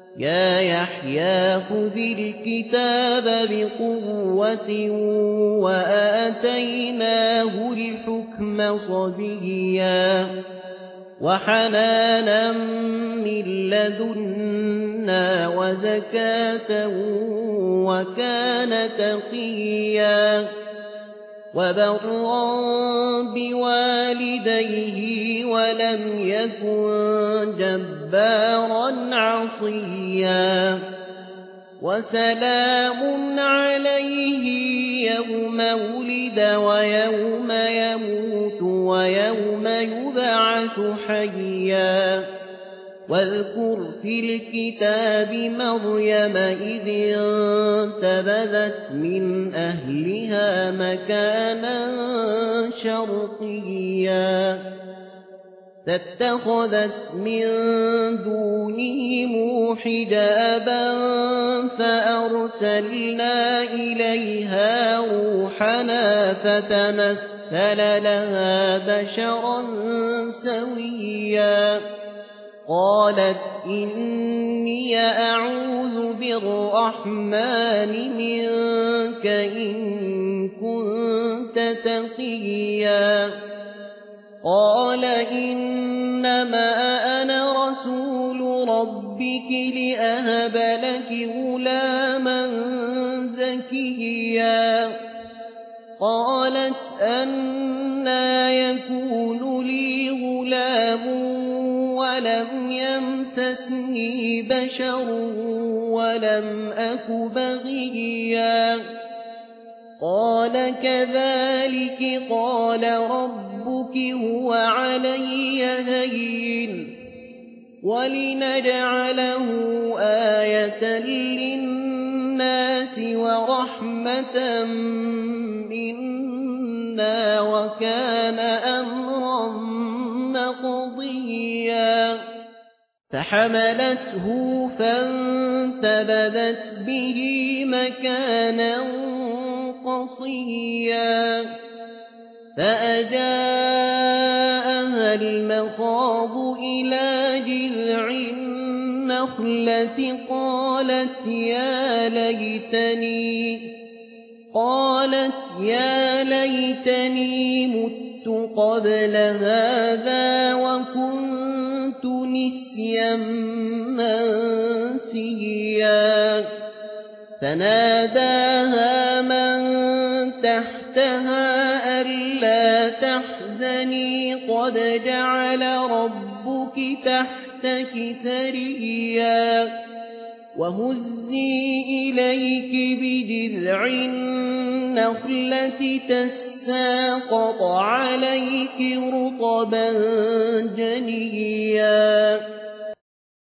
يا يحيى خذ الكتاب بقوة وآتيناه الحكم صبيا وحنانا من لدنا وزكاة وكان تقيا وبرا بوالديه ولم يكن جبارا عصيا وسلام عليه يوم ولد ويوم يموت ويوم يبعث حيا واذكر في الكتاب مريم إذ انتبذت من أهلها مكانا شرقيا فاتخذت من دونهم حجابا فأرسلنا إليها روحنا فتمثل لها بشرا سويا قالت إني أعوذ بالرحمن منك إن كنت تقيا قال إنما أنا رسول ربك لأهب لك غلاما زكيا قالت أنى يكون لي غلام ولم يمسسني بشر ولم أك بغيا قال كذلك قال ربك هو علي هين ولنجعله آية للناس ورحمة منا وكان أمرا مقضيا فحملته فانتبذت به مكانا قصيا فأجاءها المخاض إلى جذع النخلة قالت يا ليتني مت قبل هذا وكنت نسيا منسيا فناداها من تحتها ألا تحزني قد جعل ربك تحتك سريا وهزي إليك بجذع النخلة تساقط عليك رطبا جنيا